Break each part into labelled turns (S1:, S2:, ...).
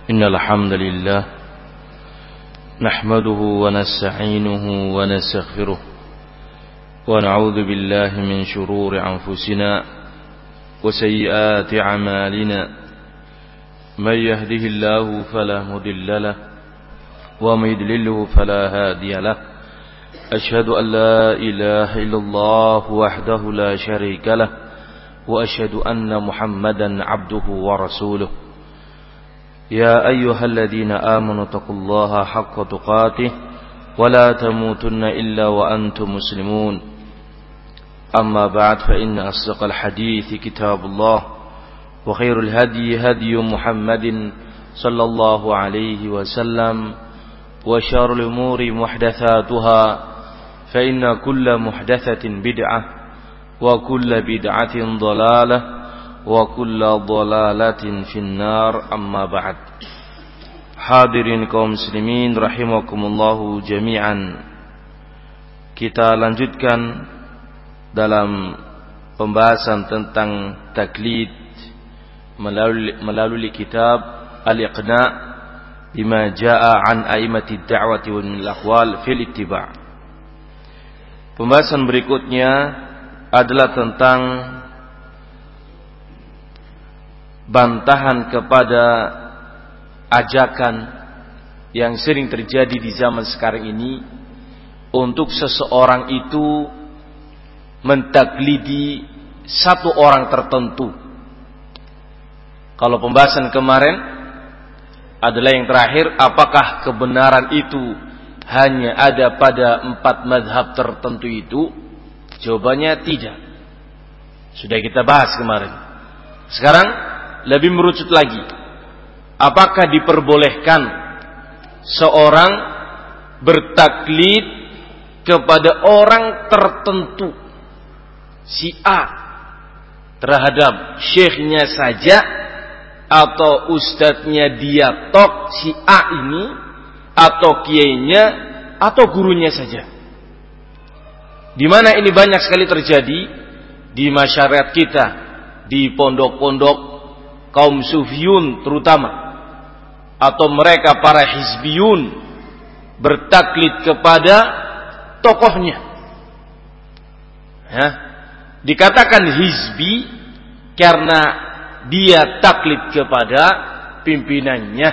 S1: إن الحمد لله نحمده ونستعينه ونستغفره ونعوذ بالله من شرور أنفسنا وسيئات أعمالنا من يهده الله فلا مضل له ومن يضلله فلا هادي له أشهد أن لا إله إلا الله وحده لا شريك له وأشهد أن محمدا عبده ورسوله يا أيها الذين آمنوا اتقوا الله حق تقاته ولا تموتن إلا وأنتم مسلمون أما بعد فإن أصدق الحديث كتاب الله وخير الهدي هدي محمد صلى الله عليه وسلم وشر الأمور محدثاتها فإن كل محدثة بدعة وكل بدعة ضلالة وكل ضلالة في النار أما بعد. Hadirin kaum muslimin rahimakumullahu jami'an. Kita lanjutkan dalam pembahasan tentang taklid melalui kitab Al-Iqna' bima jaa'a an a'immatid da'wati wal aqwal fil ittiba'. Pembahasan berikutnya adalah tentang bantahan kepada ajakan yang sering terjadi di zaman sekarang ini untuk seseorang itu mentaklidi satu orang tertentu. Kalau pembahasan kemarin adalah yang terakhir, apakah kebenaran itu hanya ada pada 4 mazhab tertentu itu? Jawabannya tidak. Sudah kita bahas kemarin. Sekarang lebih merucut lagi. Apakah diperbolehkan seorang bertaklid kepada orang tertentu, si A, terhadap syekhnya saja atau ustadznya dia tok si A ini, atau kiainya atau gurunya saja? Di mana ini banyak sekali terjadi di masyarakat kita, di pondok-pondok kaum sufiyun terutama, atau mereka para hizbiyun bertaklid kepada tokohnya. Ya, dikatakan hizbi karena dia taklid kepada pimpinannya.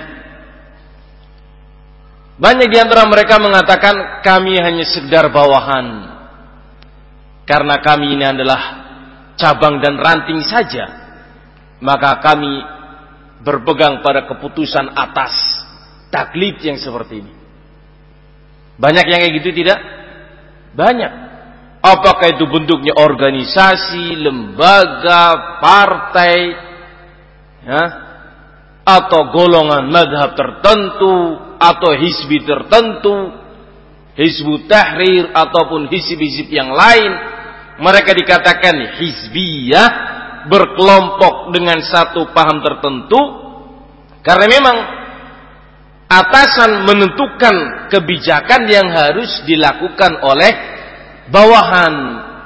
S1: Banyak di antara mereka mengatakan kami hanya sekedar bawahan, karena kami ini adalah cabang dan ranting saja, maka kami berpegang pada keputusan atas taklid yang seperti ini. Banyak yang kayak gitu tidak? Banyak. Apakah itu bentuknya organisasi, lembaga, partai, ya, atau golongan madhab tertentu, atau hizbi tertentu, Hizbut Tahrir ataupun hizib-hizib yang lain, mereka dikatakan hizbiyah, berkelompok dengan satu paham tertentu, karena memang atasan menentukan kebijakan yang harus dilakukan oleh bawahan.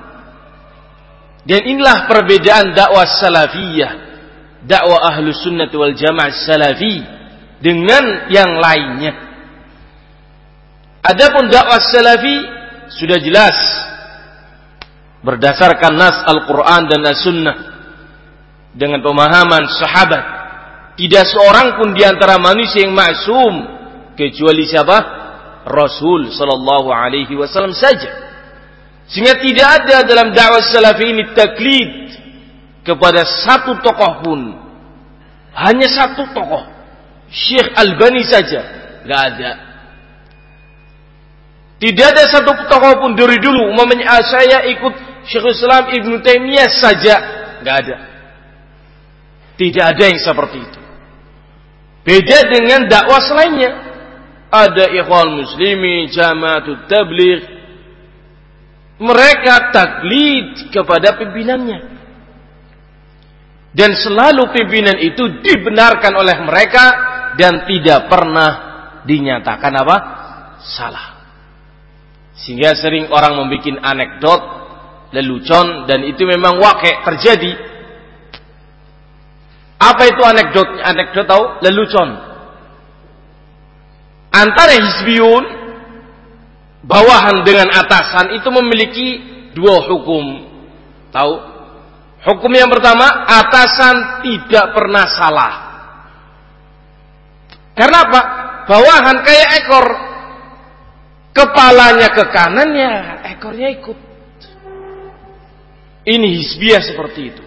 S1: Dan inilah perbedaan dakwah salafiyah, dakwah ahlus sunnah wal jamaah salafi dengan yang lainnya. Adapun dakwah salafi sudah jelas berdasarkan nas Al-Quran dan As-Sunnah dengan pemahaman sahabat. Tidak seorang pun di antara manusia yang maksum kecuali siapa? Rasul sallallahu alaihi wasallam saja. Sehingga tidak ada dalam dakwah salafi ini taklid kepada satu tokoh pun. Hanya satu tokoh, Syekh Albani saja, enggak ada. Tidak ada satu tokoh pun dari dulu umpamanya saya ikut Syekhul Islam Ibnu Taimiyah saja, enggak ada. Tidak ada yang seperti itu. Beda dengan dakwah selainnya. Ada Ikhwan Muslimin, Jama'atut Tabligh. Mereka taklid kepada pimpinannya. Dan selalu pimpinan itu dibenarkan oleh mereka dan tidak pernah dinyatakan apa? Salah. Sehingga sering orang membuat anekdot, lelucon, dan itu memang wakil terjadi. Apa itu anekdot? Anekdot tahu? Lelucon. antara hizbiyun, bawahan dengan atasan itu memiliki dua hukum. Tahu? Hukum yang pertama, atasan tidak pernah salah. Karena apa? Bawahan kayak ekor. Kepalanya ke kanan, ya ekornya ikut. Ini hizbiyah seperti itu.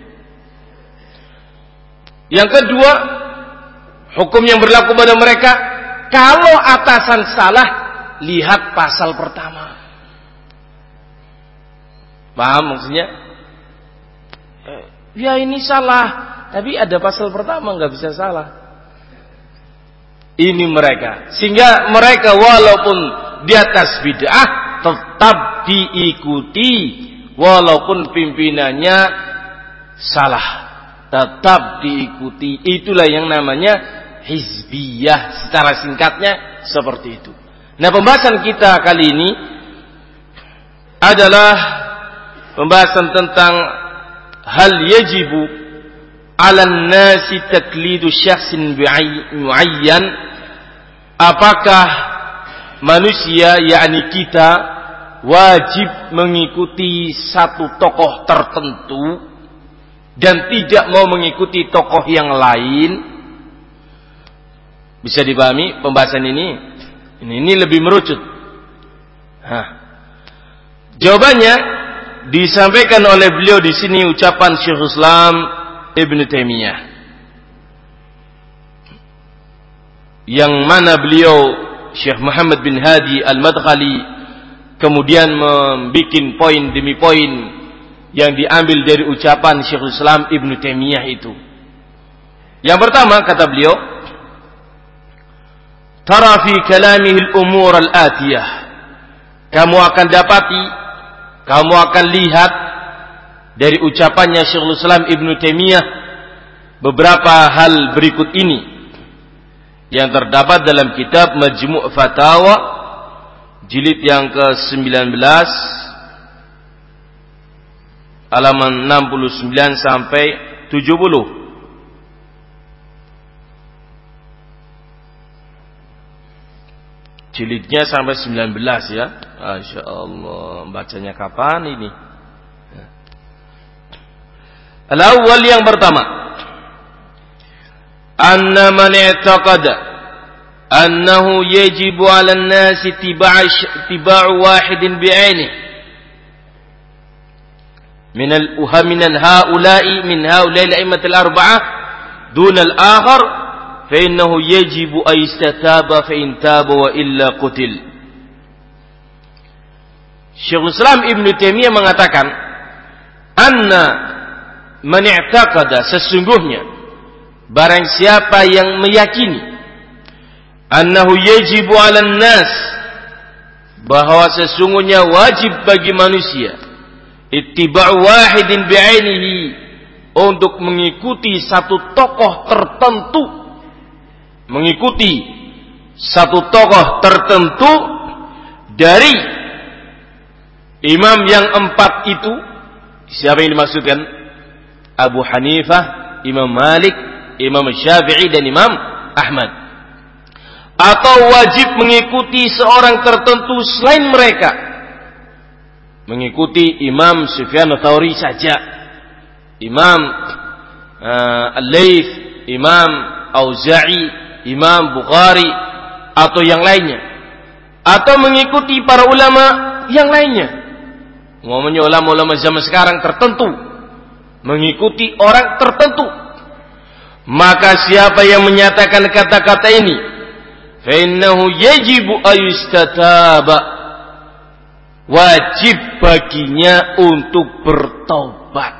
S1: Yang kedua, hukum yang berlaku pada mereka, kalau atasan salah, lihat pasal pertama. Paham maksudnya? Ya ini salah, tapi ada pasal pertama, nggak bisa salah. Ini mereka, sehingga mereka walaupun di atas bid'ah tetap diikuti, walaupun pimpinannya salah, tetap diikuti. Itulah yang namanya hizbiyah, secara singkatnya seperti itu. Nah, pembahasan kita kali ini adalah pembahasan tentang hal yajibu 'alan nasi taklidu syakhsin muayyan. Apakah manusia, yakni kita, wajib mengikuti satu tokoh tertentu dan tidak mau mengikuti tokoh yang lain? Bisa dipahami pembahasan ini? Ini lebih merucut. Jawabannya disampaikan oleh beliau di sini, ucapan Syekhul Islam Ibnu Taimiyah, yang mana beliau Syekh Muhammad bin Hadi Al-Madkhali kemudian membuat poin demi poin yang diambil dari ucapan Syekhul Islam Ibnu Taimiyah itu. Yang pertama, kata beliau, tara fi kalamihi al-umur al-atiyah. Kamu akan dapati, kamu akan lihat dari ucapannya Syekhul Islam Ibnu Taimiyah beberapa hal berikut ini yang terdapat dalam kitab Majmu' Fatawa jilid yang ke-19 halaman 69 sampai 70. Jilidnya sampai 19 ya. Masya Allah, bacanya kapan ini? Al-awwal, yang pertama, anna man i'taqada annahu yajibu 'ala an-nasi ittiba'u wahidin bi'ainihi min ha'ula'i al-a'immat al-arba'ah dun al-akhar fa innahu yajibu ay istataba fa in taba wa illa qutil. Syekhul Islam Ibnu Taimiyah mengatakan, anna man i'taqada, sesungguhnya barang siapa yang meyakini, annahu yajibu 'alan nas, bahwa sesungguhnya wajib bagi manusia, ittiba'u wahidin bi'ainihi, untuk mengikuti satu tokoh tertentu, mengikuti satu tokoh tertentu dari imam yang empat itu. Siapa yang dimaksudkan? Abu Hanifah, Imam Malik, Imam Syafi'i, dan Imam Ahmad. Atau wajib mengikuti seorang tertentu selain mereka, mengikuti Imam Sufyan Ats-Tsauri saja, Imam Al-Laits, Imam Auza'i, Imam Bukhari, atau yang lainnya, atau mengikuti para ulama yang lainnya. Ngomongnya ulama-ulama zaman sekarang tertentu, mengikuti orang tertentu. Maka siapa yang menyatakan kata-kata ini, fa innahu yajibu ayustataba, wajib baginya untuk bertobat,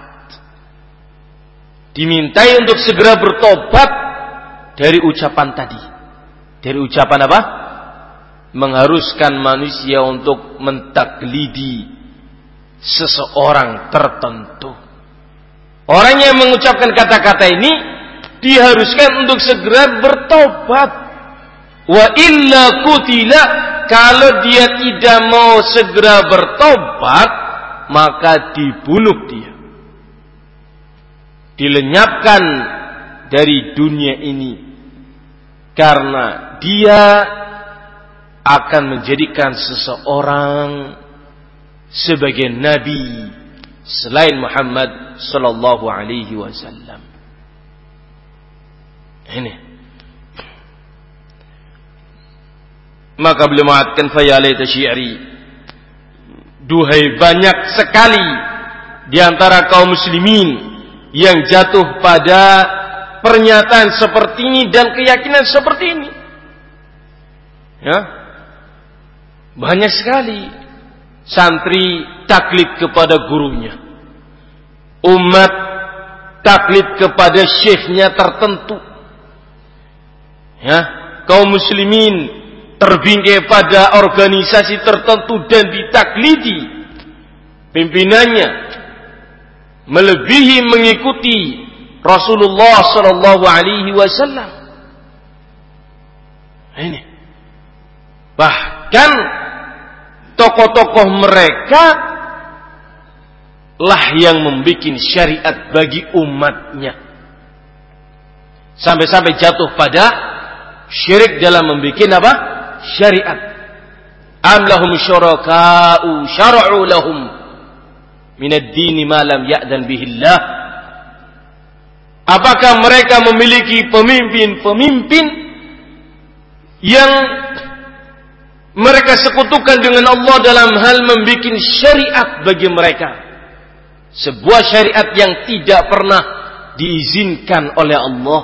S1: dimintai untuk segera bertobat dari ucapan tadi. Dari ucapan apa? Mengharuskan manusia untuk mentaklidi seseorang tertentu. Orang yang mengucapkan kata-kata ini diharuskan untuk segera bertobat. Wa illa qutila, kalau dia tidak mau segera bertobat, maka dibunuh dia, dilenyapkan dari dunia ini, karena dia akan menjadikan seseorang sebagai nabi selain Muhammad sallallahu alaihi wasallam. Ini. Maka beliau mengatakan fa ya laita syi'ri, duhai banyak sekali di antara kaum muslimin yang jatuh pada pernyataan seperti ini dan keyakinan seperti ini. Ya. Banyak sekali santri taklid kepada gurunya, umat taklid kepada syekhnya tertentu, ya, kaum muslimin terbingkai pada organisasi tertentu dan ditaklidi pimpinannya, melebihi mengikuti Rasulullah sallallahu alaihi wasallam. Ini bahkan tokoh-tokoh mereka lah yang membuat syariat bagi umatnya, sampai-sampai jatuh pada syirik dalam membuat apa? Syariat. Am lahum syuraka'u syara'u lahum minad dini ma lam ya'dan bihillah. Apakah mereka memiliki pemimpin-pemimpin yang mereka sekutukan dengan Allah dalam hal membuat syariat bagi mereka, sebuah syariat yang tidak pernah diizinkan oleh Allah,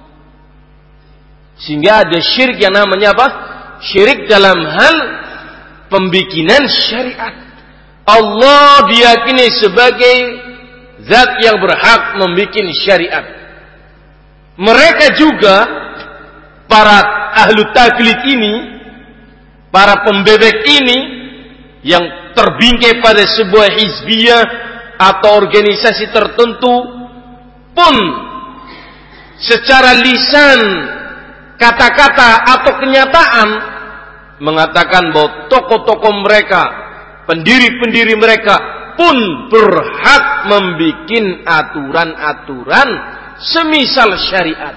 S1: sehingga ada syirik yang namanya apa? Syirik dalam hal pembikinan syariat. Allah diyakini sebagai zat yang berhak membuat syariat. Mereka juga para ahlu taklid ini, para pembebek ini yang terbingkai pada sebuah hizbiyah atau organisasi tertentu pun secara lisan, kata-kata atau kenyataan mengatakan bahwa tokoh-tokoh mereka, pendiri-pendiri mereka pun berhak membuat aturan-aturan semisal syariat.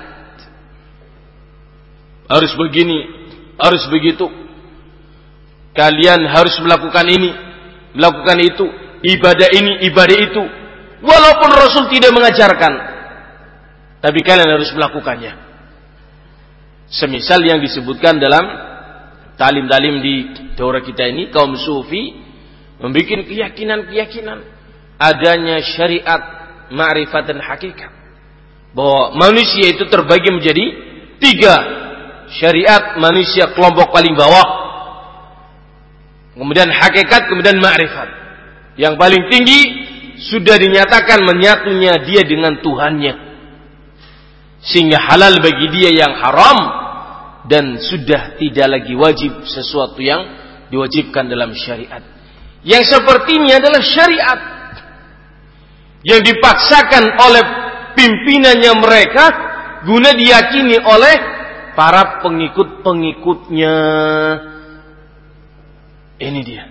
S1: Harus begini, harus begitu. Kalian harus melakukan ini, melakukan itu, ibadah ini, ibadah itu. Walaupun Rasul tidak mengajarkan, tapi kalian harus melakukannya. Semisal yang disebutkan dalam talim-talim di daurah kita ini, kaum sufi membuat keyakinan-keyakinan adanya syariat, ma'rifat dan hakikat. Bahwa manusia itu terbagi menjadi 3. Syariat manusia kelompok paling bawah, kemudian hakikat, kemudian ma'rifat. Yang paling tinggi sudah dinyatakan menyatunya dia dengan Tuhannya, sehingga halal bagi dia yang haram, dan sudah tidak lagi wajib sesuatu yang diwajibkan dalam syariat. Yang seperti ini adalah syariat yang dipaksakan oleh pimpinannya mereka guna diyakini oleh para pengikut-pengikutnya. Ini dia.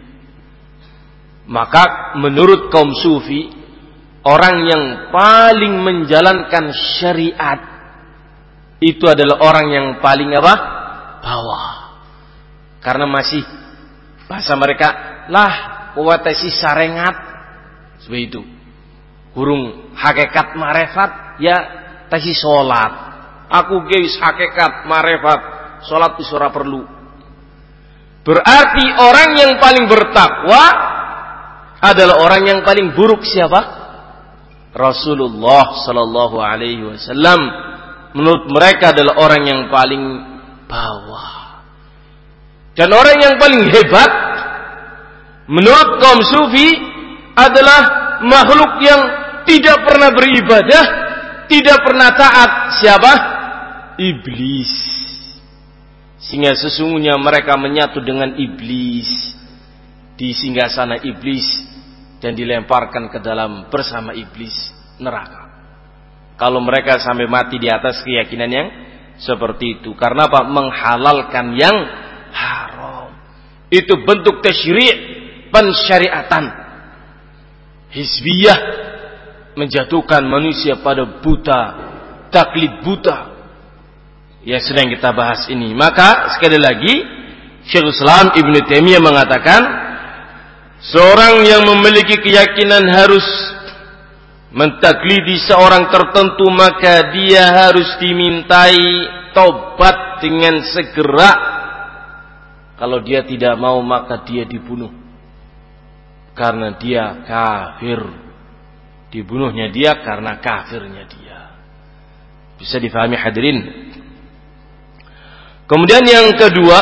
S1: Maka menurut kaum sufi, orang yang paling menjalankan syariat itu adalah orang yang paling apa? Bawah. Karena masih bahasa mereka lah kuwatesi sarengat seperti itu. Kurung hakikat marifat ya tasi salat. Aku guys hakikat marifat, salat wis ora perlu. Berarti orang yang paling bertakwa adalah orang yang paling buruk siapa? Rasulullah sallallahu alaihi wasallam. Menurut mereka adalah orang yang paling bawah. Dan orang yang paling hebat menurut kaum sufi adalah makhluk yang tidak pernah beribadah, tidak pernah taat. Siapa? Iblis. Sehingga sesungguhnya mereka menyatu dengan iblis di singgasana iblis dan dilemparkan ke dalam bersama iblis neraka. Kalau mereka sampai mati di atas keyakinan yang seperti itu. Karena apa? Menghalalkan yang haram. Itu bentuk tasyri', pensyariatan. Hizbiyah menjatuhkan manusia pada buta, taklid buta, yang sedang kita bahas ini. Maka sekali lagi, Syekhul Islam Ibn Taimiyah mengatakan, seorang yang memiliki keyakinan harus mentaklidi seorang tertentu, maka dia harus dimintai tobat dengan segera. Kalau dia tidak mau, maka dia dibunuh, karena dia kafir. Dibunuhnya dia karena kafirnya dia. Bisa difahami hadirin? Kemudian yang kedua,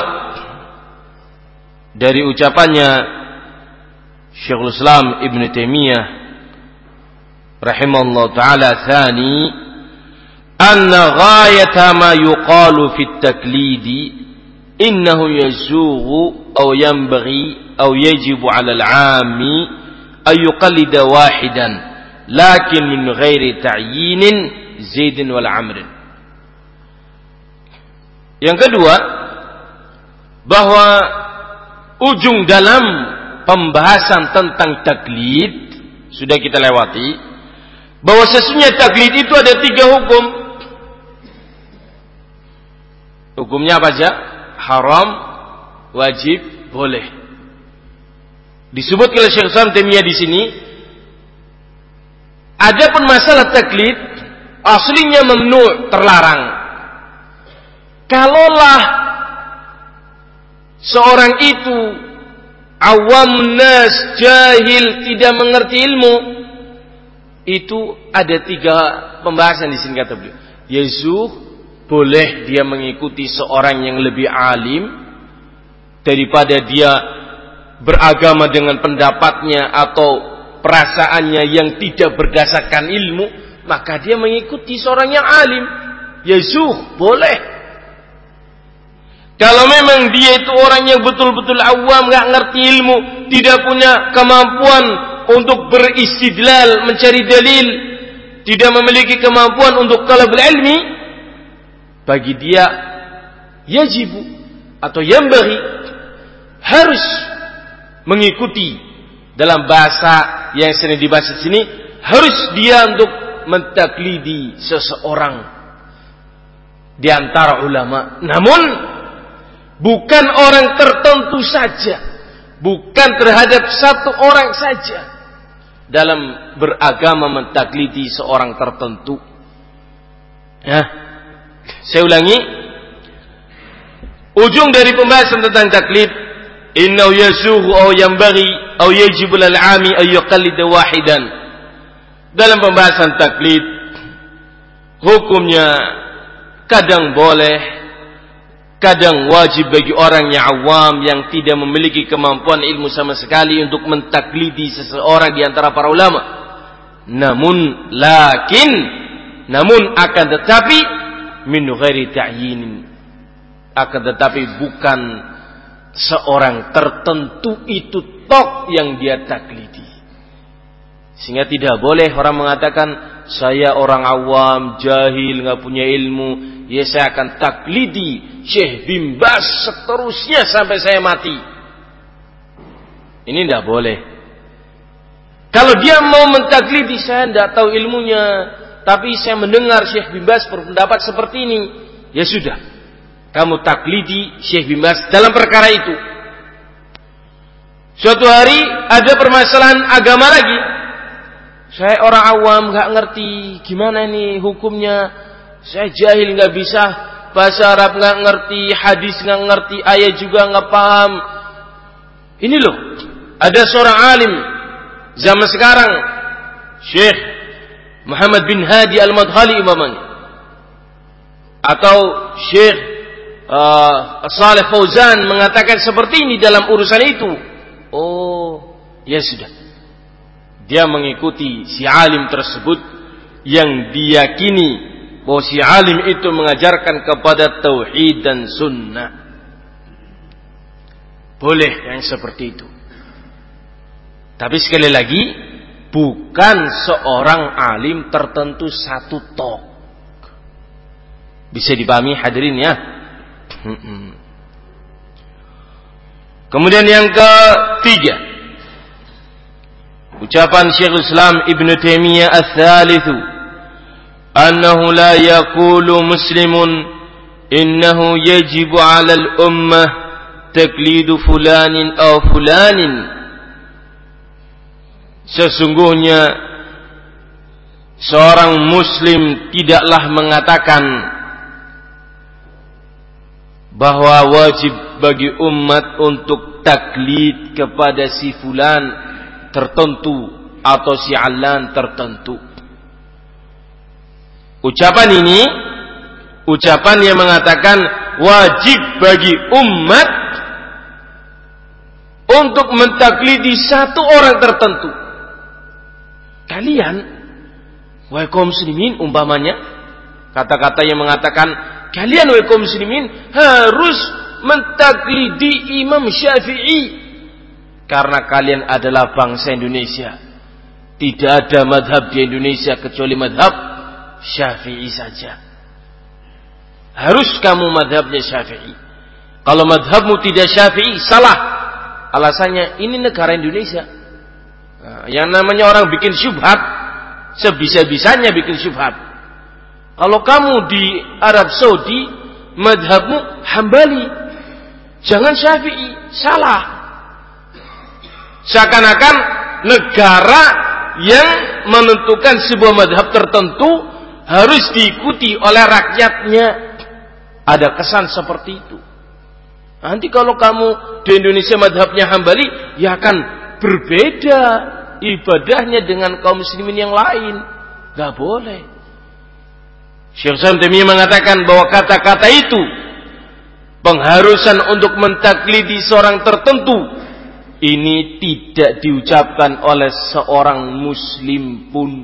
S1: dari ucapannya Syekhul Islam Ibn Taimiyah rahimahullah ta'ala, thani anna ghayata ma yuqalu fit taklidi innahu yazughu aw yanbaghi aw yajibu 'ala al-'ammi ay yuqallida wahidan lakin min ghairi ta'yinin Zaidin wal Amrin. Yang kedua, bahwa ujung dalam pembahasan tentang taklid sudah kita lewati, bahwa sesungguhnya taklid itu ada 3 hukum. Hukumnya apa saja? Haram, wajib, boleh. Disebut oleh Syekh Islam Taimiyah di sini. Adapun masalah taklid, aslinya mamnu', terlarang. Kalaulah seorang itu awam nas, jahil, tidak mengerti ilmu, itu ada 3 pembahasan di sini kata beliau. Yezuh, boleh dia mengikuti seorang yang lebih alim daripada dia beragama dengan pendapatnya atau perasaannya yang tidak berdasarkan ilmu, maka dia mengikuti seorang yang alim. Yezuh, boleh. Kalau memang dia itu orang yang betul-betul awam, gak ngerti ilmu, tidak punya kemampuan untuk beristidlal, mencari dalil, tidak memiliki kemampuan untuk talabul ilmi, bagi dia yajibu atau yambaghi, harus mengikuti. Dalam bahasa yang sering dibahas di sini, harus dia untuk mentaklidi seseorang di antara ulama. Namun bukan orang tertentu saja, bukan terhadap satu orang saja dalam beragama mentaklidi seorang tertentu. Ya, saya ulangi, ujung dari pembahasan tentang taklid, innahu yasughu aw yanbaghi aw yajibu lil 'ami ay yuqallida wahidan. Dalam pembahasan taklid, hukumnya kadang boleh, kadang wajib bagi orang yang awam yang tidak memiliki kemampuan ilmu sama sekali untuk mentaklidi seseorang di antara para ulama. Namun akan tetapi min ghairi ta'yin, akan tetapi bukan seorang tertentu itu tok yang dia taklidi. Sehingga tidak boleh orang mengatakan, saya orang awam, jahil, enggak punya ilmu, ya saya akan taklidi Syekh bin Baz seterusnya sampai saya mati. Ini tidak boleh. Kalau dia mau mentaklidi, saya tidak tahu ilmunya, tapi saya mendengar Syekh bin Baz berpendapat seperti ini, ya sudah, kamu taklidi Syekh bin Baz dalam perkara itu. Suatu hari ada permasalahan agama lagi, saya orang awam, gak ngerti gimana ini hukumnya, saya jahil, gak bisa bahasa Arab, gak ngerti hadis, gak ngerti ayat juga gak paham. Ini loh, ada seorang alim zaman sekarang, Syekh Muhammad bin Hadi Al-Madkhali imamanya, atau Syekh Saleh Fauzan mengatakan seperti ini dalam urusan itu. Oh, ya sudah, dia mengikuti si alim tersebut yang diyakini bahwa si alim itu mengajarkan kepada tauhid dan sunnah. Boleh yang seperti itu. Tapi sekali lagi, bukan seorang alim tertentu satu tok. Bisa dipahami hadirin ya? Kemudian yang ketiga, ucapan Syekhul Islam Ibn Taimiyah ats-tsalitsu, annahu la yaqulu muslimun innahu yajibu 'ala al-ummah taklidu fulanin aw fulanin. Sesungguhnya seorang muslim tidaklah mengatakan bahwa wajib bagi umat untuk taklid kepada si fulan tertentu atau si alan tertentu. Ucapan ini ucapan yang mengatakan wajib bagi umat untuk mentaklidi satu orang tertentu. Kalian, wahai kaum muslimin, umpamanya kata-kata yang mengatakan kalian wahai kaum muslimin harus mentaklidi Imam Syafi'i karena kalian adalah bangsa Indonesia. Tidak ada madhab di Indonesia kecuali madhab Syafi'i saja. Harus kamu madhabnya Syafi'i. Kalau madhabmu tidak Syafi'i, salah. Alasannya ini negara Indonesia. Nah, yang namanya orang bikin syubhat, sebisa-bisanya bikin syubhat. Kalau kamu di Arab Saudi, madhabmu Hambali, jangan Syafi'i, salah. Seakan-akan negara yang menentukan sebuah madhab tertentu harus diikuti oleh rakyatnya. Ada kesan seperti itu. Nanti kalau kamu di Indonesia madhabnya Hambali, ya akan berbeda ibadahnya dengan kaum muslimin yang lain. Gak boleh. Syekh Islam Taimiyah mengatakan bahwa kata-kata itu, pengharusan untuk mentaklidi seorang tertentu, ini tidak diucapkan oleh seorang muslim pun.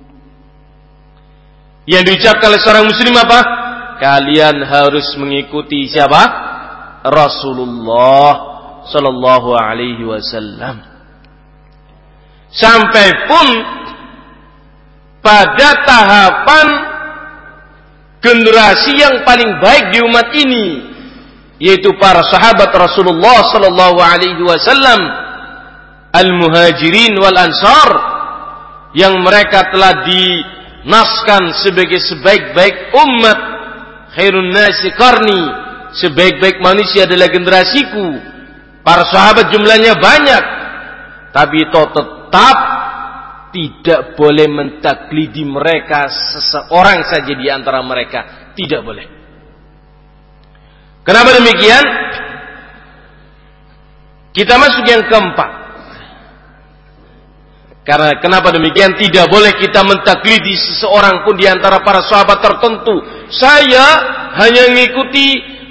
S1: Yang diucapkan oleh seorang muslim apa? Kalian harus mengikuti siapa? Rasulullah sallallahu alaihi wasallam. Sampai pun pada tahapan generasi yang paling baik di umat ini, yaitu para sahabat Rasulullah sallallahu alaihi wasallam, al-muhajirin wal ansar, yang mereka telah dinaskan sebagai sebaik-baik umat, khairun nasi qarni, sebaik-baik manusia adalah generasiku. Para sahabat jumlahnya banyak, tapi tetap tidak boleh mentaklidi mereka seseorang saja di antara mereka, tidak boleh. Kenapa demikian? Kita masuk yang keempat. Karena kenapa demikian? Tidak boleh kita mentaklidi seseorang pun di antara para sahabat tertentu. Saya hanya mengikuti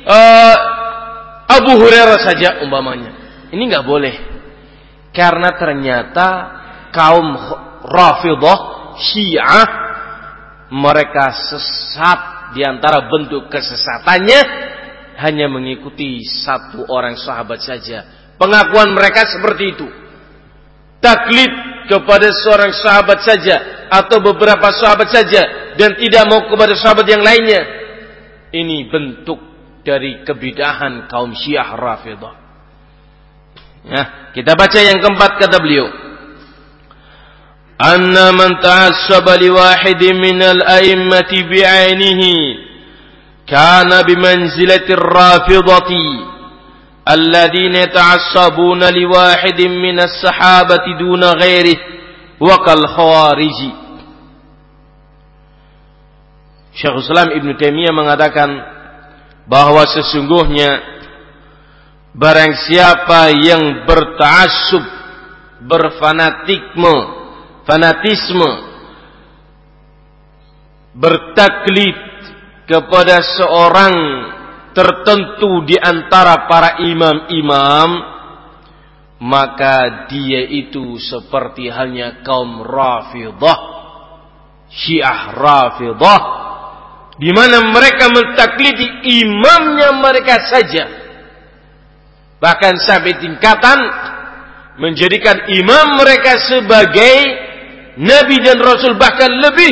S1: Abu Hurairah saja umpamanya. Ini enggak boleh. Karena ternyata kaum Rafidhah, Syiah, mereka sesat. Di antara bentuk kesesatannya hanya mengikuti satu orang sahabat saja. Pengakuan mereka seperti itu. Taklid kepada seorang sahabat saja atau beberapa sahabat saja dan tidak mau kepada sahabat yang lainnya. Ini bentuk dari kebidahan kaum Syiah Rafidhah. Ya, kita baca yang keempat, kata beliau. Anna man ta'assaba li wahidin minal a'immati bi'ainihi kana bimanzilati ar-rafidhati alladhina yata'assabuna li wahidin minas sahabati duna ghairihi wa kal khawariji. Syekh Islam Ibn Taimiyah mengatakan bahwa sesungguhnya barang siapa yang berta'assub, fanatisme, bertaklid kepada seorang tertentu di antara para imam-imam, maka dia itu seperti halnya kaum Rafidhah, Syiah Rafidhah, di mana mereka mentaklidi imamnya mereka saja, bahkan sampai tingkatan menjadikan imam mereka sebagai nabi dan rasul, bahkan lebih,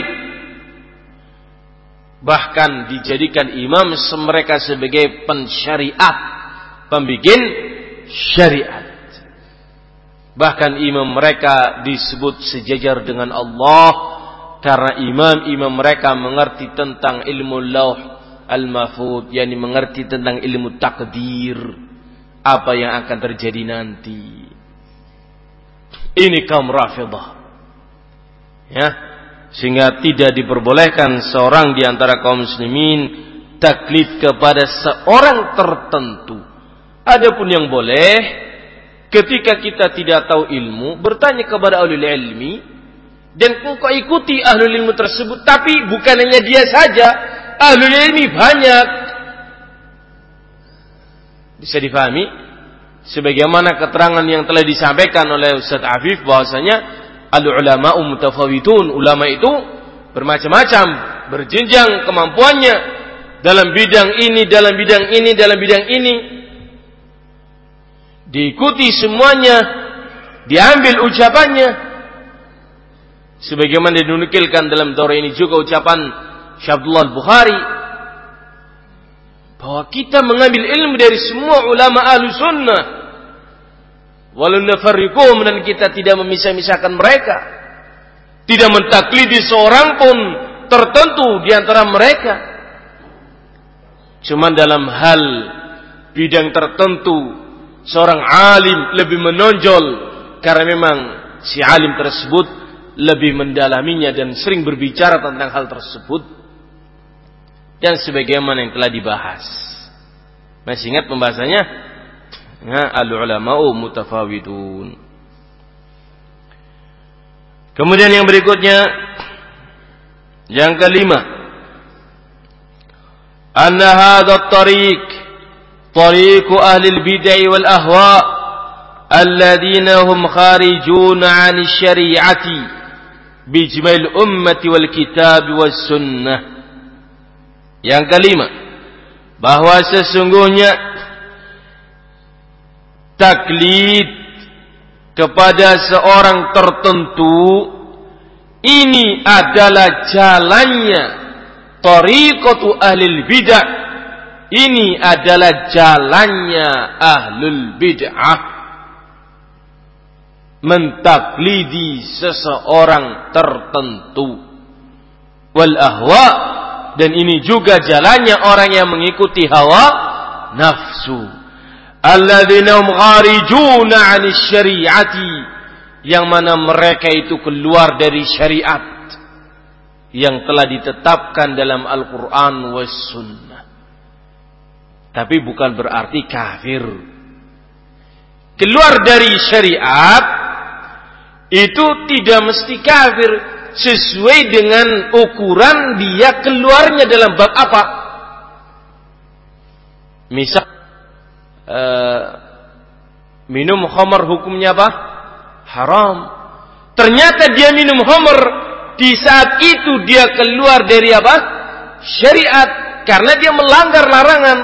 S1: bahkan dijadikan imam mereka sebagai pensyariat, pembikin syariat. Bahkan imam mereka disebut sejajar dengan Allah karena imam-imam mereka mengerti tentang ilmu lauh al-mahfuz, yakni mengerti tentang ilmu takdir. apa yang akan terjadi nanti. Ini kaum Rafidhah. Ya, sehingga tidak diperbolehkan seorang di antara kaum muslimin taklid kepada seorang tertentu. Adapun yang boleh, ketika kita tidak tahu ilmu, bertanya kepada ahlul ilmi, dan engkau ikuti ahlul ilmu tersebut. Tapi bukan hanya dia saja, ahlul ilmi banyak. Bisa difahami? Sebagaimana keterangan yang telah disampaikan oleh Ustaz Afif, bahwasanya al-ulama'u mutafawitun, ulama itu bermacam-macam, berjenjang kemampuannya dalam bidang ini, dalam bidang ini, dalam bidang ini. Diikuti semuanya, diambil ucapannya. Sebagaimana dinukilkan dalam daurah ini juga ucapan Syekh Abdullah Al-Bukhari, bahwa kita mengambil ilmu dari semua ulama ahlu sunnah, walau nafarriquhum, dan kita tidak memisah-misahkan mereka, tidak mentaklidi seorang pun tertentu di antara mereka. Cuma dalam hal bidang tertentu seorang alim lebih menonjol karena memang si alim tersebut lebih mendalaminya dan sering berbicara tentang hal tersebut, dan sebagaimana yang telah dibahas. Masih ingat pembahasannya? Al-ulama'u mutafawidun. Kemudian yang berikutnya, yang kelima, anna hadha at-tariq tariqu ahli al-bid'ah wal ahwa alladhina hum kharijun 'an asy-syari'ati bijma'il ummati wal kitab was sunnah. Yang kelima, bahwa sesungguhnya taklid kepada seorang tertentu ini adalah jalannya tariqatu ahlul bid'ah, ini adalah jalannya ahlul bid'ah, mentaklidi seseorang tertentu, wal ahwa, dan ini juga jalannya orang yang mengikuti hawa nafsu. Alladzina hum kharijuna 'anis syari'ati, yang mana mereka itu keluar dari syariat yang telah ditetapkan dalam Al-Qur'an was sunnah. Tapi bukan berarti kafir. Keluar dari syariat itu tidak mesti kafir, sesuai dengan ukuran dia keluarnya dalam bab apa. Misal minum khamar hukumnya apa? Haram. Ternyata dia minum khamar, di saat itu dia keluar dari apa? Syariat, karena dia melanggar larangan.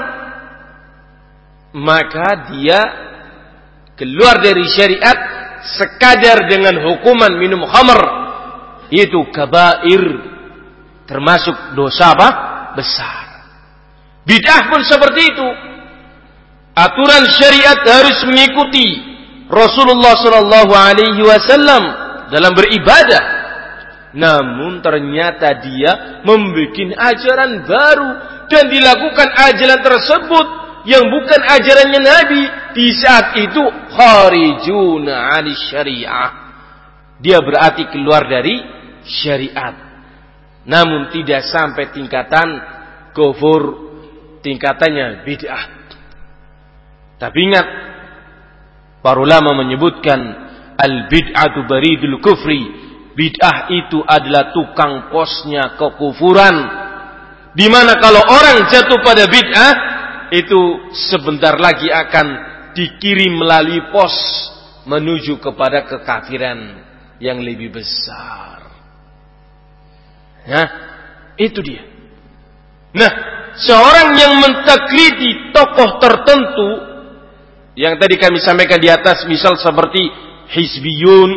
S1: Maka dia keluar dari syariat sekadar dengan hukuman minum khamar, itu kabair, termasuk dosa apa? Besar. Bid'ah pun seperti itu. Aturan syariat harus mengikuti Rasulullah sallallahu alaihi wasallam dalam beribadah. Namun ternyata dia membuat ajaran baru dan dilakukan ajaran tersebut yang bukan ajarannya Nabi. Di saat itu kharijuna 'anis syariah. Dia berarti keluar dari syariat. Namun tidak sampai tingkatan kufur, tingkatannya bid'ah. Tapi ingat, para ulama menyebutkan al-bid'atu baridul kufri. Bid'ah itu adalah tukang posnya kekufuran. Di mana kalau orang jatuh pada bid'ah, itu sebentar lagi akan dikirim melalui pos menuju kepada kekafiran yang lebih besar. Nah, itu dia. Nah, seorang yang mentaklidi tokoh tertentu yang tadi kami sampaikan di atas, misal seperti hizbiyun,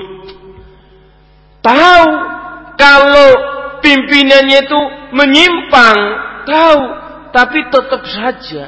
S1: tahu kalau pimpinannya itu menyimpang, tahu, tapi tetap saja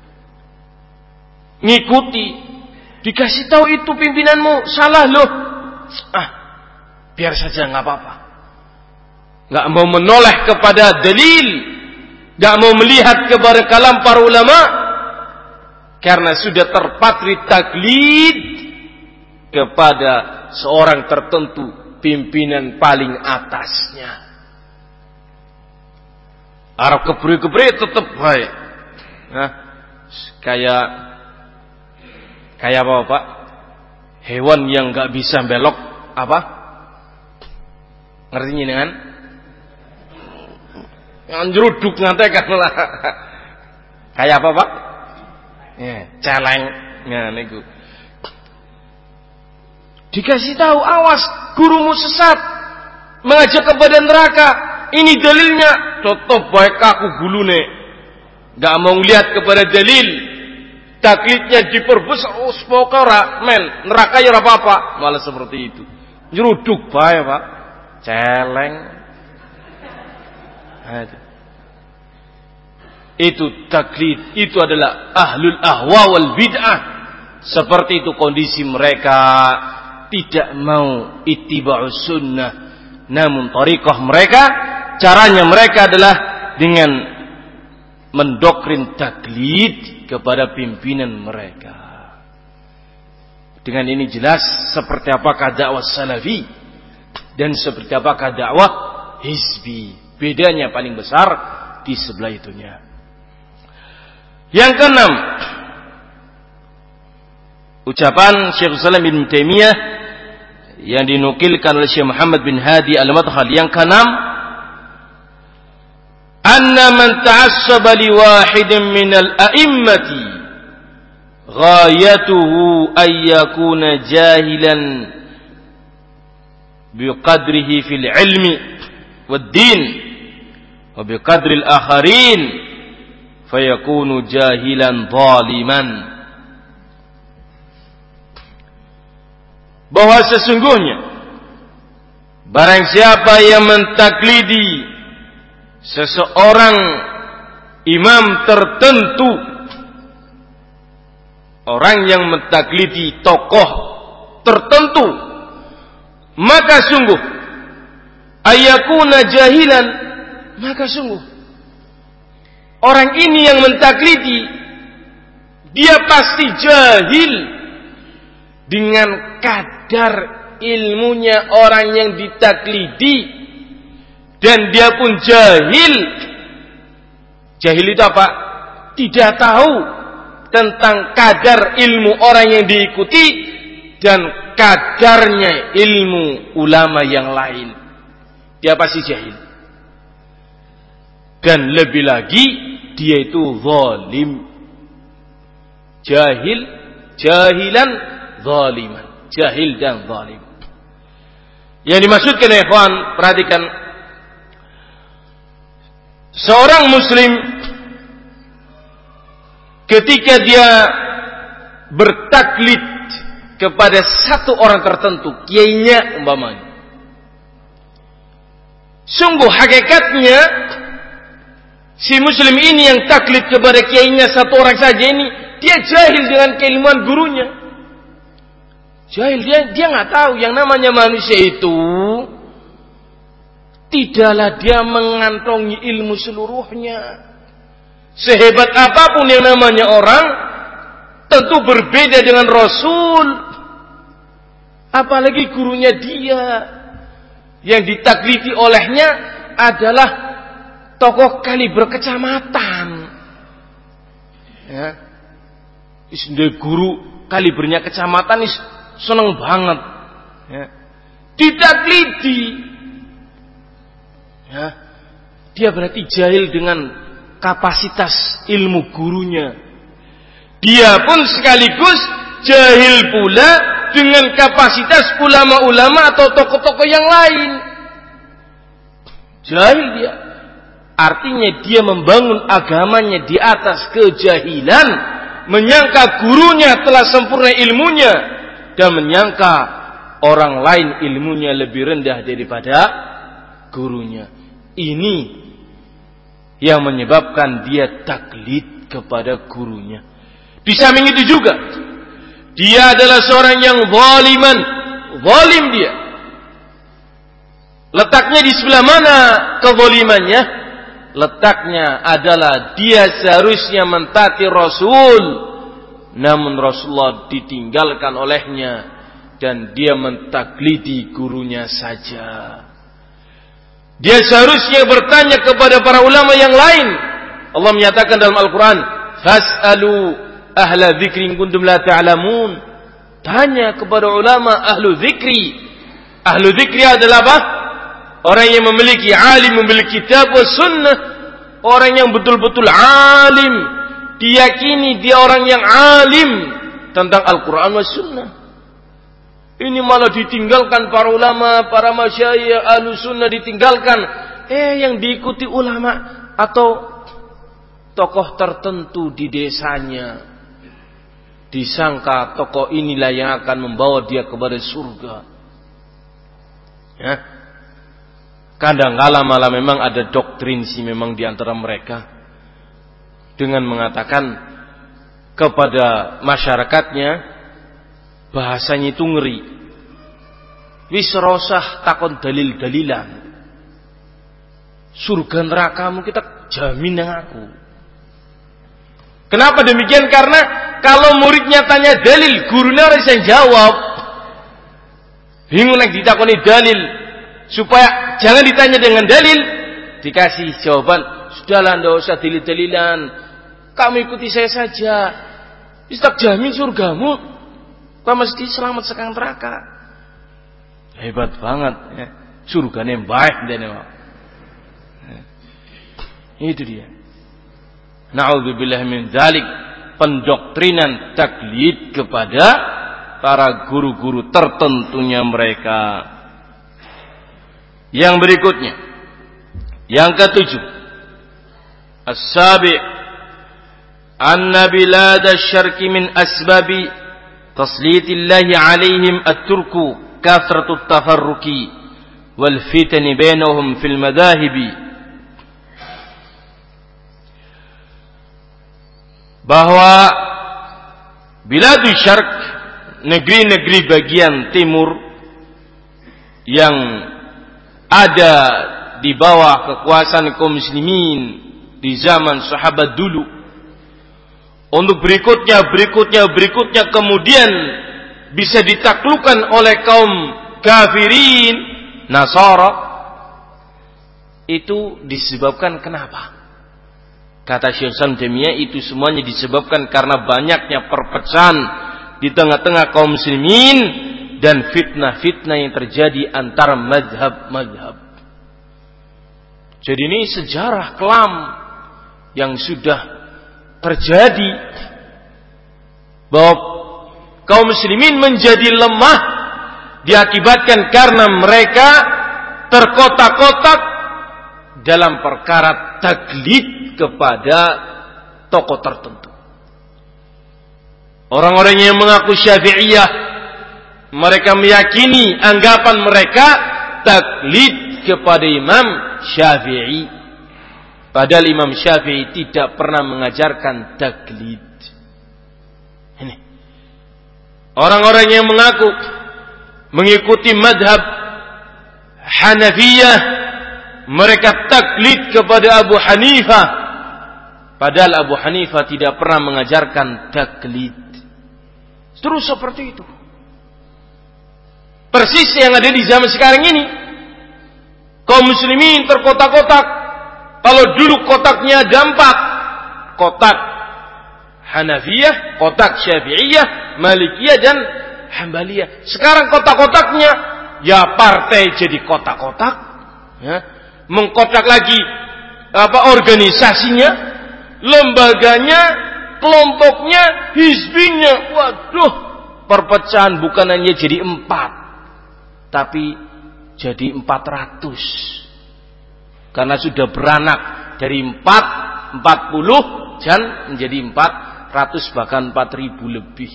S1: ngikuti. Dikasih tahu itu pimpinanmu salah loh, biar saja, nggak apa-apa. Nggak mau menoleh kepada dalil, nggak mau melihat kepada kalam para ulama, karena sudah terpatri taklid kepada seorang tertentu, pimpinan paling atasnya. Arab kebre-kebre tetap baik. Nah, kayak apa Pak? Hewan yang nggak bisa belok apa? Ngerti ini kan? Yang jeruduk ngantekan lah. Kayak apa Pak? Ya, celeng. Nah, niku. Dikasih tahu, awas gurumu sesat, mengajak kepada neraka. Ini dalilnya, tetap baik aku gulune. Gak mau lihat kepada dalil. Taklidnya diperbesar, pokoknya men, neraka ya apa-apa. Malah seperti itu. Nyeruduk baik Pak. Celeng. Itu taklid, itu adalah ahlul ahwa wal bid'ah. Seperti itu kondisi mereka, tidak mau ittiba'us sunnah, namun thariqah mereka, caranya mereka adalah dengan mendoktrin taklid kepada pimpinan mereka. Dengan ini jelas seperti apakah dakwah salafi dan seperti apakah dakwah hizbi. Bedanya paling besar di sebelah itunya. Yang keenam, ucapan Syekh Salim bin Taimiyah yang dinukilkan oleh Syekh Muhammad bin Hadi Al-Madkhal. Yang keenam, anna man ta'assaba li wahidin min al-a'immati ghayatuhu ay yakuna jahilan biqadrihi fil ilmi wad din wa biqadri al-akharin fayakunu jahilan zaliman. Bahwa sesungguhnya barang siapa yang mentaklidi seseorang imam tertentu, orang yang mentaklidi tokoh tertentu, maka sungguh ayakuna jahilan, maka sungguh orang ini yang mentaklidi dia pasti jahil dengan kadar ilmunya orang yang ditaklidi, dan dia pun jahil. Jahil itu apa? Tidak tahu tentang kadar ilmu orang yang diikuti dan kadarnya ilmu ulama yang lain. Dia pasti jahil. Dan lebih lagi dia itu zalim. Jahilan zaliman. Jahil dan zalim. Yang dimaksudkan ya ikhwan, perhatikan, seorang muslim ketika dia bertaklid kepada satu orang tertentu, kiainya umpamanya, sungguh hakikatnya si muslim ini yang taklid kepada kiainya satu orang saja ini, dia jahil dengan keilmuan gurunya. Jahil, dia nggak tahu yang namanya manusia itu tidaklah dia mengantongi ilmu seluruhnya. Sehebat apapun yang namanya orang, tentu berbeda dengan Rasul. Apalagi gurunya dia yang ditaklidi olehnya adalah tokoh kaliber kecamatan. Ya, guru kalibernya kecamatan seneng banget, ya, ditaklidi, ya, dia berarti jahil dengan kapasitas ilmu gurunya. Dia pun sekaligus jahil pula dengan kapasitas ulama-ulama atau tokoh-tokoh yang lain. Jahil dia, artinya dia membangun agamanya di atas kejahilan, menyangka gurunya telah sempurna ilmunya dan menyangka orang lain ilmunya lebih rendah daripada gurunya. Ini yang menyebabkan dia taklid kepada gurunya. Di samping itu juga, dia adalah seorang yang zaliman. Zalim dia. Letaknya di sebelah mana kezalimannya? Letaknya adalah dia seharusnya mentaati Rasul namun Rasulullah ditinggalkan olehnya dan dia mentaklidi gurunya saja. Dia seharusnya bertanya kepada para ulama yang lain. Allah menyatakan dalam Al-Quran, fas'alu ahla dzikri in kuntum la ta'lamun. Tanya kepada ulama ahlu dzikri. Ahlu dzikri adalah apa? Orang yang memiliki alim, memiliki kitab wa sunnah. Orang yang betul-betul alim, diyakini dia orang yang alim tentang Al-Quran wa sunnah. Ini malah ditinggalkan para ulama, para masyayikh, ahlu sunnah ditinggalkan. Yang diikuti ulama atau tokoh tertentu di desanya. Disangka tokoh inilah yang akan membawa dia kepada surga. Ya. Kadang-kala malah memang ada doktrin sih memang di antara mereka. Dengan mengatakan kepada masyarakatnya, bahasanya itu ngeri. Wis rosah takon dalil-dalilan. Surga nerakamu kita jamin yang aku. Kenapa demikian? Karena kalau muridnya tanya dalil, gurunya harus yang jawab. Bingung nek ditakoni dalil. Supaya jangan ditanya dengan dalil, dikasih jawaban, sudahlah ndak usah dalil-dalilan. Kamu ikuti saya saja. Wis tak jamin surgamu. Kamu mesti selamat sekang neraka. Hebat banget ya. Surgane baik dene. Itu dia. Na'udzubillah min dzalik, pendoktrinan taklid kepada para guru-guru tertentunya mereka. Yang berikutnya, yang ketujuh, as-sabi' anna bilad asy-syarqi min asbabi taslitillahi 'alaihim at-turku kathratu at-tafarruqi wal fitani bainahum fil madahibi. Bahwa biladul syarq, negeri-negeri bagian timur yang ada di bawah kekuasaan kaum muslimin di zaman sahabat dulu, untuk berikutnya kemudian bisa ditaklukkan oleh kaum kafirin Nasara, itu disebabkan kenapa? Kata Syekh Islam Taimiyah, itu semuanya disebabkan karena banyaknya perpecahan di tengah-tengah kaum muslimin dan fitnah-fitnah yang terjadi antara mazhab-mazhab. Jadi ini sejarah kelam yang sudah terjadi, bahwa kaum muslimin menjadi lemah diakibatkan karena mereka terkotak-kotak dalam perkara taklid kepada tokoh tertentu. Orang-orang yang mengaku Syafi'iyah, mereka meyakini anggapan mereka taklid kepada Imam Syafi'i. Padahal Imam Syafi'i tidak pernah mengajarkan taklid. Ini orang-orang yang mengaku mengikuti madhab Hanafiyah, mereka taklid kepada Abu Hanifah. Padahal Abu Hanifah tidak pernah mengajarkan taklid. Terus seperti itu. Persis yang ada di zaman sekarang ini. Kaum muslimin terkotak-kotak. Kalau dulu kotaknya ada 4. Kotak Hanafiyah, kotak Syafi'iyah, Malikiyah dan Hambaliyah. Sekarang kotak-kotaknya ya partai jadi kotak-kotak, ya. Mengkotak lagi organisasinya, lembaganya, kelompoknya, hizbinya. Waduh, perpecahan bukan hanya jadi 4, tapi jadi 400. Karena sudah beranak dari 40 dan menjadi 400, bahkan 4000 lebih.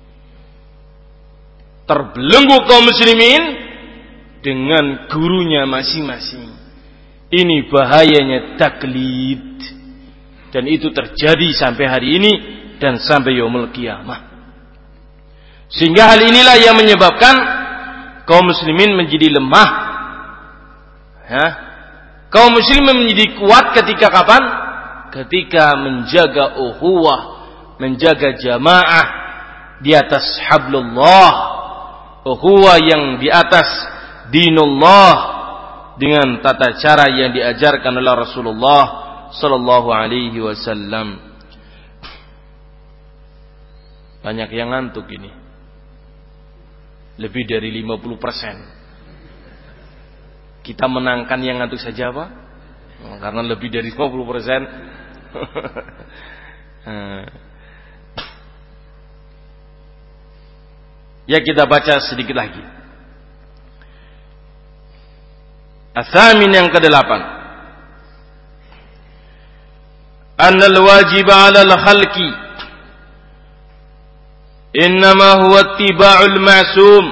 S1: Terbelenggu kaum muslimin dengan gurunya masing-masing. Ini bahayanya taklid. Dan itu terjadi sampai hari ini dan sampai yaumul qiyamah. Sehingga hal inilah yang menyebabkan kaum muslimin menjadi lemah. Ya. Kaum muslimin menjadi kuat ketika kapan? Ketika menjaga ukhuwah, menjaga jamaah di atas hablullah, ukhuwah yang di atas dinullah dengan tata cara yang diajarkan oleh Rasulullah sallallahu alaihi wasallam. Banyak yang ngantuk ini. Lebih dari 50%. Kita menangkan yang ngantuk saja, Pak. Karena lebih dari 50%. Ya, kita baca sedikit lagi. Atsamin yang ke-8. Annal wajib 'ala al-khalqi innama huwa ittiba'ul ma'sum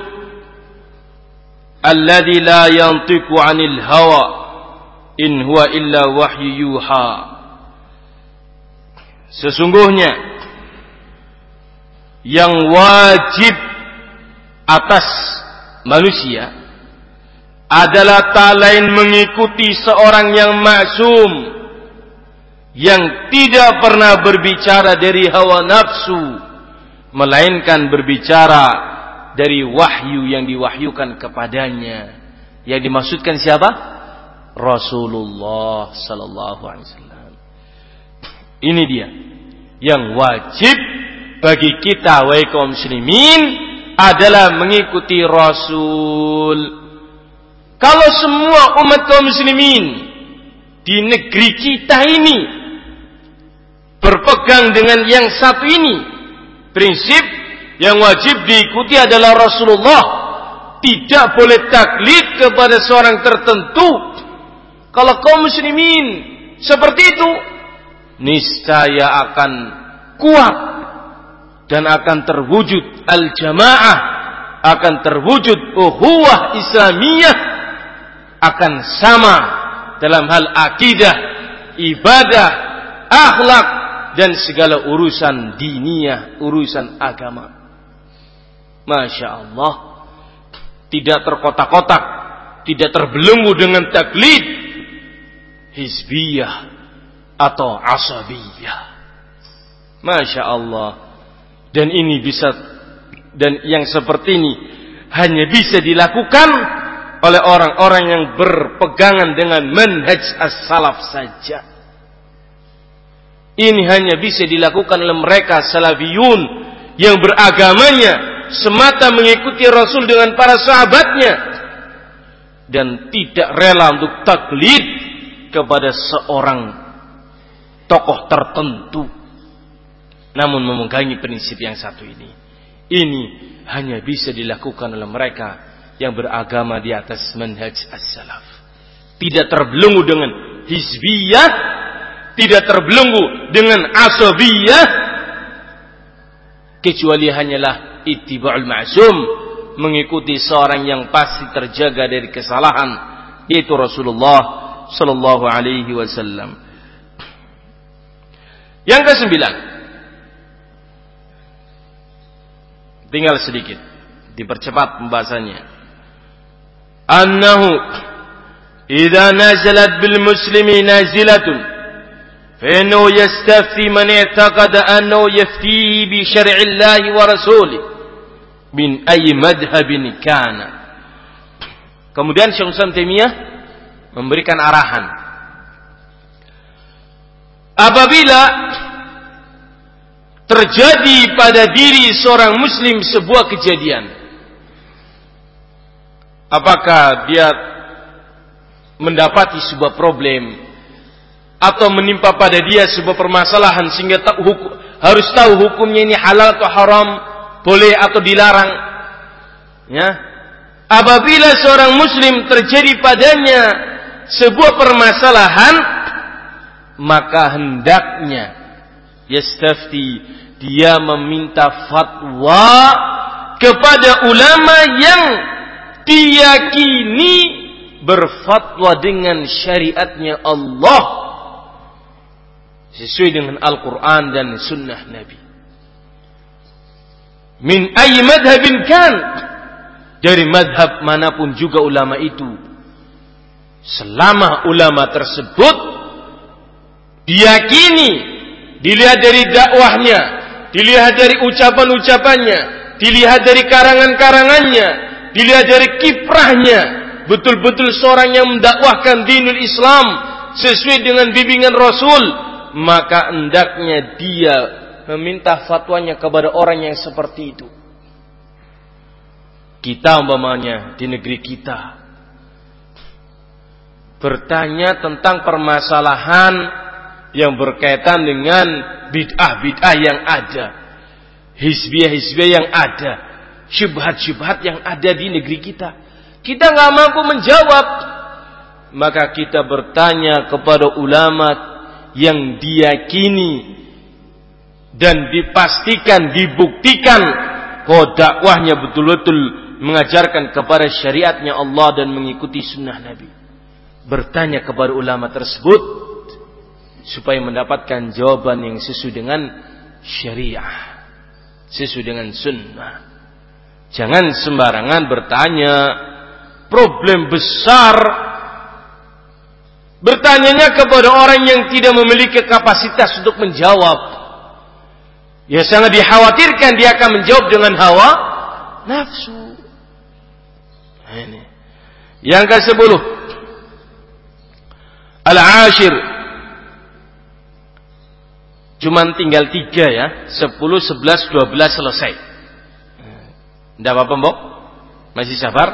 S1: alladhi la yantiqu 'anil hawa in huwa illa wahyu yuha. Sesungguhnya yang wajib atas manusia adalah tak lain mengikuti seorang yang maksum, yang tidak pernah berbicara dari hawa nafsu, melainkan berbicara dari wahyu yang diwahyukan kepadanya. Yang dimaksudkan siapa? Rasulullah sallallahu alaihi wasallam. Ini dia yang wajib bagi kita wahai kaum muslimin adalah mengikuti Rasul. Kalau semua umat kaum muslimin di negeri kita ini berpegang dengan yang satu ini, prinsip yang wajib diikuti adalah Rasulullah, tidak boleh taklid kepada seorang tertentu. Kalau kaum muslimin seperti itu, niscaya akan kuat dan akan terwujud al-jamaah, akan terwujud ukhuwah Islamiyah, akan sama dalam hal akidah, ibadah, akhlak, dan segala urusan diniyah, urusan agama. Masya Allah, tidak terkotak-kotak, tidak terbelenggu dengan taklid hizbiyah atau asabiyah. Masya Allah. Dan ini bisa, dan yang seperti ini hanya bisa dilakukan oleh orang-orang yang berpegangan dengan manhaj as-salaf saja. Ini hanya bisa dilakukan oleh mereka salafiyun yang beragamanya semata mengikuti Rasul dengan para sahabatnya dan tidak rela untuk taklid kepada seorang tokoh tertentu, namun memegangi prinsip yang satu ini. Ini hanya bisa dilakukan oleh mereka yang beragama di atas manhaj as-salaf. Tidak terbelenggu dengan hizbiyah, tidak terbelenggu dengan asabiyah, kecuali hanyalah ittiba'ul ma'sum, mengikuti seorang yang pasti terjaga dari kesalahan, yaitu Rasulullah sallallahu alaihi wasallam. Yang ke-9, tinggal sedikit dipercepat pembahasannya. Annahu idza nazalat bil muslimi nazilatun fa innahu yastafti man i'taqada annahu yafti bi syar'i Allah wa rasulih min ayyi madhhabin kana. Kemudian Syekh Islam Taimiyah memberikan arahan. Apabila terjadi pada diri seorang muslim sebuah kejadian, apakah dia mendapati sebuah problem atau menimpa pada dia sebuah permasalahan sehingga harus tahu hukumnya ini halal atau haram, boleh atau dilarang, ya. Apabila seorang muslim terjadi padanya sebuah permasalahan, maka hendaknya yastafti, dia meminta fatwa kepada ulama yang diyakini berfatwa dengan syariatnya Allah sesuai dengan Al-Quran dan Sunnah Nabi. Min ayyi madhabin kan, dari madhab manapun juga ulama itu, selama ulama tersebut diyakini, dilihat dari dakwahnya, dilihat dari ucapan-ucapannya, dilihat dari karangan-karangannya, dilihat dari kiprahnya, betul-betul seorang yang mendakwahkan dinul Islam sesuai dengan bimbingan Rasul, maka hendaknya dia meminta fatwanya kepada orang yang seperti itu. Kita umpamanya di negeri kita bertanya tentang permasalahan yang berkaitan dengan bid'ah-bid'ah yang ada, hizbiyah-hizbiyah yang ada, syubhat-syubhat yang ada di negeri kita. Kita nggak mampu menjawab, maka kita bertanya kepada ulama yang diyakini dan dipastikan, dibuktikan bahwa dakwahnya betul-betul mengajarkan kepada syariatnya Allah dan mengikuti sunnah Nabi. Bertanya kepada ulama tersebut supaya mendapatkan jawaban yang sesuai dengan syariah, sesuai dengan sunnah. Jangan sembarangan bertanya problem besar, bertanyanya kepada orang yang tidak memiliki kapasitas untuk menjawab. Ya sangat dikhawatirkan dia akan menjawab dengan hawa nafsu. Ini. Yang ke-10, al-ashir. Cuman tinggal 3 ya. 10, 11, 12 selesai. Tidak apa-apa, Mbok? Masih sabar?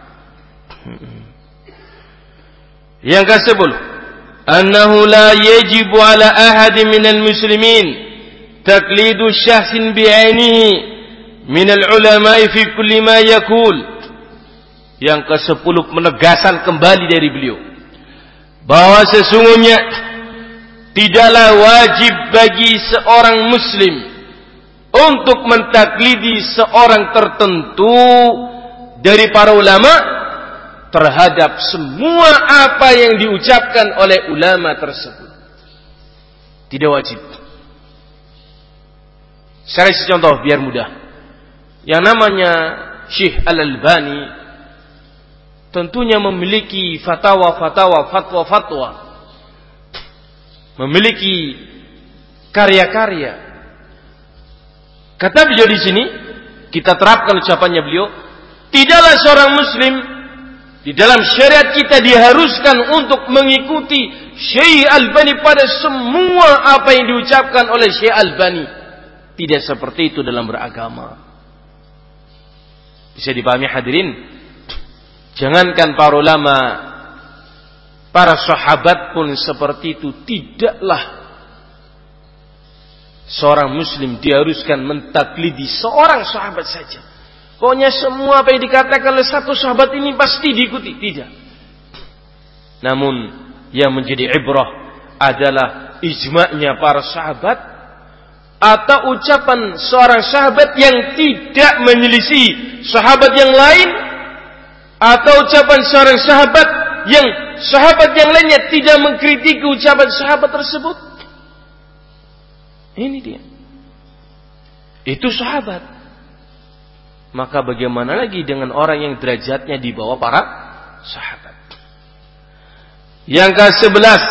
S1: Yang ke-10, annahu la yajibu ala ahadin minal muslimin taqlidu syahsin bi'ainihi minal ulama'i fi kulli ma yakul. Yang ke-10, penegasan kembali dari beliau bahwa sesungguhnya tidaklah wajib bagi seorang muslim untuk mentaklidi seorang tertentu dari para ulama terhadap semua apa yang diucapkan oleh ulama tersebut. Tidak wajib. Saya kasih contoh biar mudah. Yang namanya Syekh Al-Albani tentunya memiliki fatwa-fatwa, memiliki karya-karya. Kata beliau di sini, kita terapkan ucapannya beliau, tidaklah seorang muslim di dalam syariat kita diharuskan untuk mengikuti Syekh Albani pada semua apa yang diucapkan oleh Syekh Albani. Tidak seperti itu dalam beragama. Bisa dipahami hadirin? Jangankan para ulama, para sahabat pun seperti itu. Tidaklah seorang muslim diharuskan mentaklidi seorang sahabat saja. Pokoknya semua apa yang dikatakan oleh satu sahabat ini pasti diikuti. Tidak. Namun yang menjadi ibrah adalah ijma'nya para sahabat atau ucapan seorang sahabat yang tidak menyelisih sahabat yang lain, atau ucapan seorang sahabat yang lainnya tidak mengkritiki ucapan sahabat tersebut. Ini dia. Itu sahabat. Maka bagaimana lagi dengan orang yang derajatnya di bawah para sahabat? Yang ke-11,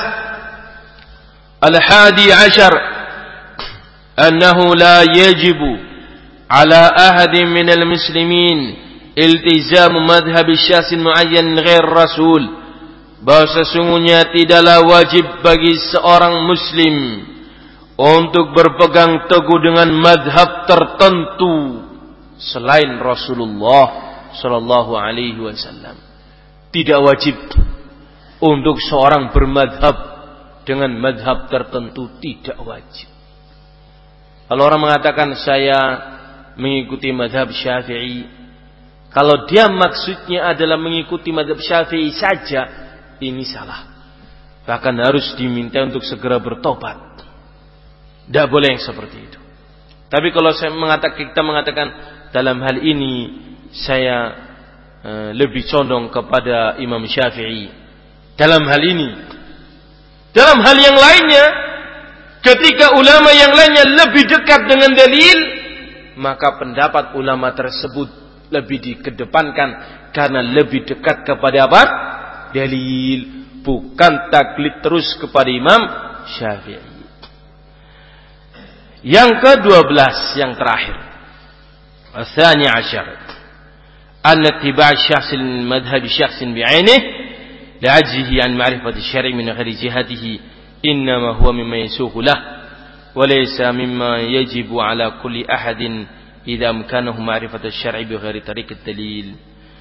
S1: al-hadi ashar, annahu la yajibu ala ahadin minal muslimin iltizam madhhab syaksin muayyan ghair rasul, bahwa sesungguhnya tidaklah wajib bagi seorang muslim untuk berpegang teguh dengan madhab tertentu selain Rasulullah sallallahu alaihi wasallam. Tidak wajib untuk seorang bermadhab dengan madhab tertentu, tidak wajib. Kalau orang mengatakan saya mengikuti madhab Syafi'i, kalau dia maksudnya adalah mengikuti madhab Syafi'i saja, ini salah. Bahkan harus diminta untuk segera bertobat. Tidak boleh yang seperti itu. Tapi kalau kita mengatakan dalam hal ini saya lebih condong kepada Imam Syafi'i, dalam hal ini, dalam hal yang lainnya, ketika ulama yang lainnya lebih dekat dengan dalil, maka pendapat ulama tersebut lebih dikedepankan karena lebih dekat kepada apa? Dalil, bukan taklid terus kepada Imam Syafi'i. Yang ke-12, yang terakhir. Al-thani ashar. An-ittiba' syakhs madhhab syakhs bi'ainih li'ajzihi an ma'rifati syar'i min ghairi jihatihi innama huwa mimma yasuhu lah wa laysa mimma yajibu ala kulli ahadin idza amkanahu ma'rifatu syar'i bi ghairi tariq ad-dalil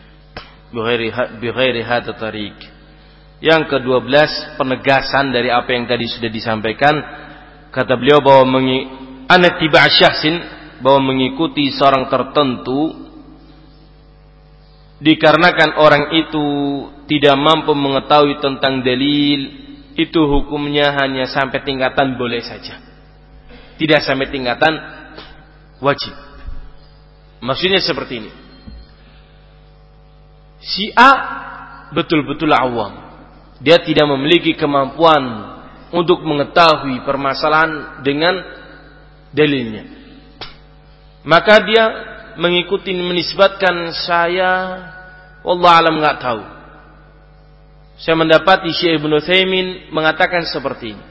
S1: bi ghairi hadha tariq. Yang ke-12, penegasan dari apa yang tadi sudah disampaikan. Kata beliau bahwa an-ittiba' syakhsin, bahwa mengikuti seorang tertentu dikarenakan orang itu tidak mampu mengetahui tentang dalil, itu hukumnya hanya sampai tingkatan boleh saja, tidak sampai tingkatan wajib. Maksudnya seperti ini. Si A betul-betul awam, dia tidak memiliki kemampuan untuk mengetahui permasalahan dengan dalilnya, maka dia mengikuti, menisbatkan, saya wallah alam enggak tahu. Saya mendapati Syekh Ibnu Utsaimin mengatakan seperti ini.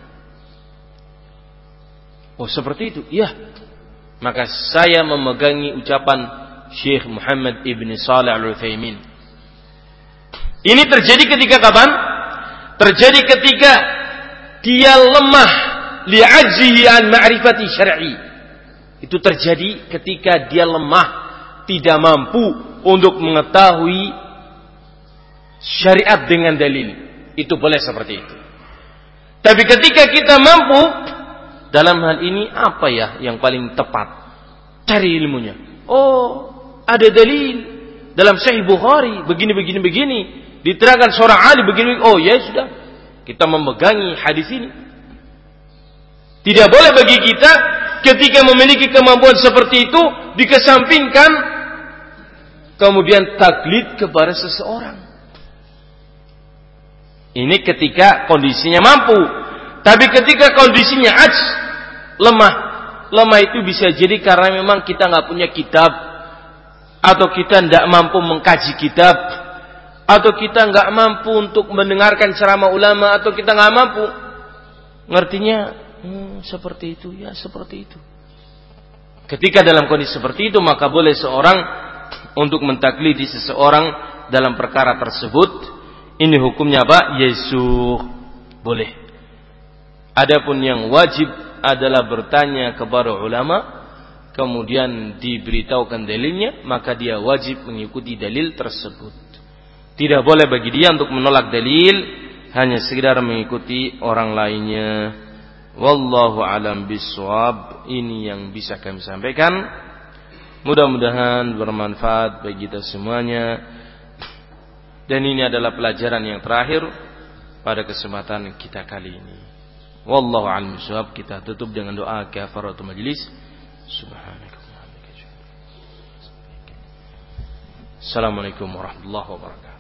S1: Oh, seperti itu? Iya. Maka saya memegangi ucapan Syekh Muhammad Ibn Shalih Al-Utsaimin. Ini terjadi ketika kapan? Terjadi ketika dia lemah li'ajzihi an ma'rifati syar'i. Itu terjadi ketika dia lemah, tidak mampu untuk mengetahui syariat dengan dalil. Itu boleh seperti itu. Tapi ketika kita mampu, dalam hal ini apa ya yang paling tepat? Cari ilmunya. Oh, ada dalil dalam Sahih Bukhari begini. Diterangkan seorang ahli begini. Oh ya sudah, kita memegangi hadis ini. Tidak boleh bagi kita ketika memiliki kemampuan seperti itu dikesampingkan kemudian taklid kepada seseorang. Ini ketika kondisinya mampu. Tapi ketika kondisinya lemah itu bisa jadi karena memang kita nggak punya kitab, atau kita tidak mampu mengkaji kitab, atau kita nggak mampu untuk mendengarkan ceramah ulama, atau kita nggak mampu ngertinya. Seperti itu, ya seperti itu. Ketika dalam kondisi seperti itu, maka boleh seorang untuk mentaklidi seseorang dalam perkara tersebut. Ini hukumnya apa? Yesuh, boleh. Adapun yang wajib adalah bertanya kepada ulama, kemudian diberitahukan dalilnya, maka dia wajib mengikuti dalil tersebut. Tidak boleh bagi dia untuk menolak dalil, hanya sekedar mengikuti orang lainnya. Wallahu alam biswab. Ini yang bisa kami sampaikan. Mudah-mudahan bermanfaat bagi kita semuanya. Dan ini adalah pelajaran yang terakhir pada kesempatan kita kali ini. Wallahu alam biswab. Kita tutup dengan doa kafaratul majlis. Subhanakallahumma wa bihamdika. Assalamualaikum warahmatullahi wabarakatuh.